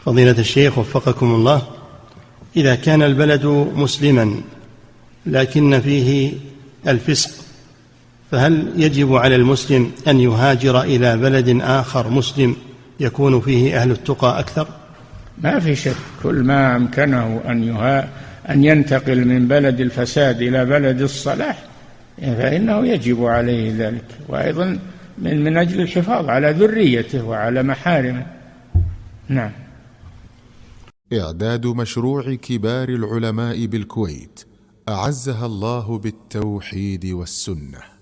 فضيلة الشيخ وفقكم الله، إذا كان البلد مسلما لكن فيه الفسق، فهل يجب على المسلم أن يهاجر إلى بلد آخر مسلم يكون فيه أهل التقى أكثر؟ ما في شك، كل ما أمكنه أن ينتقل من بلد الفساد إلى بلد الصلاح فإنه يجب عليه ذلك، وأيضا من أجل الحفاظ على ذريته وعلى محارمه. نعم. إعداد مشروع كبار العلماء بالكويت أعزها الله بالتوحيد والسنة.